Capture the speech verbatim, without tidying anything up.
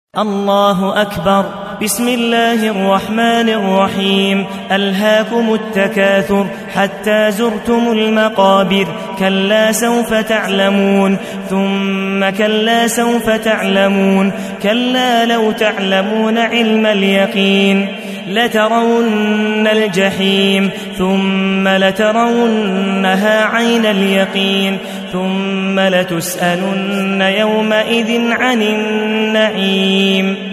الله أكبر. بسم الله الرحمن الرحيم. ألهاكم التكاثر حتى زرتم المقابر. كلا سوف تعلمون ثم كلا سوف تعلمون. كلا لو تعلمون علم اليقين لترون الجحيم ثم لترونها عين اليقين ثم لتسألن يومئذ عن النعيم.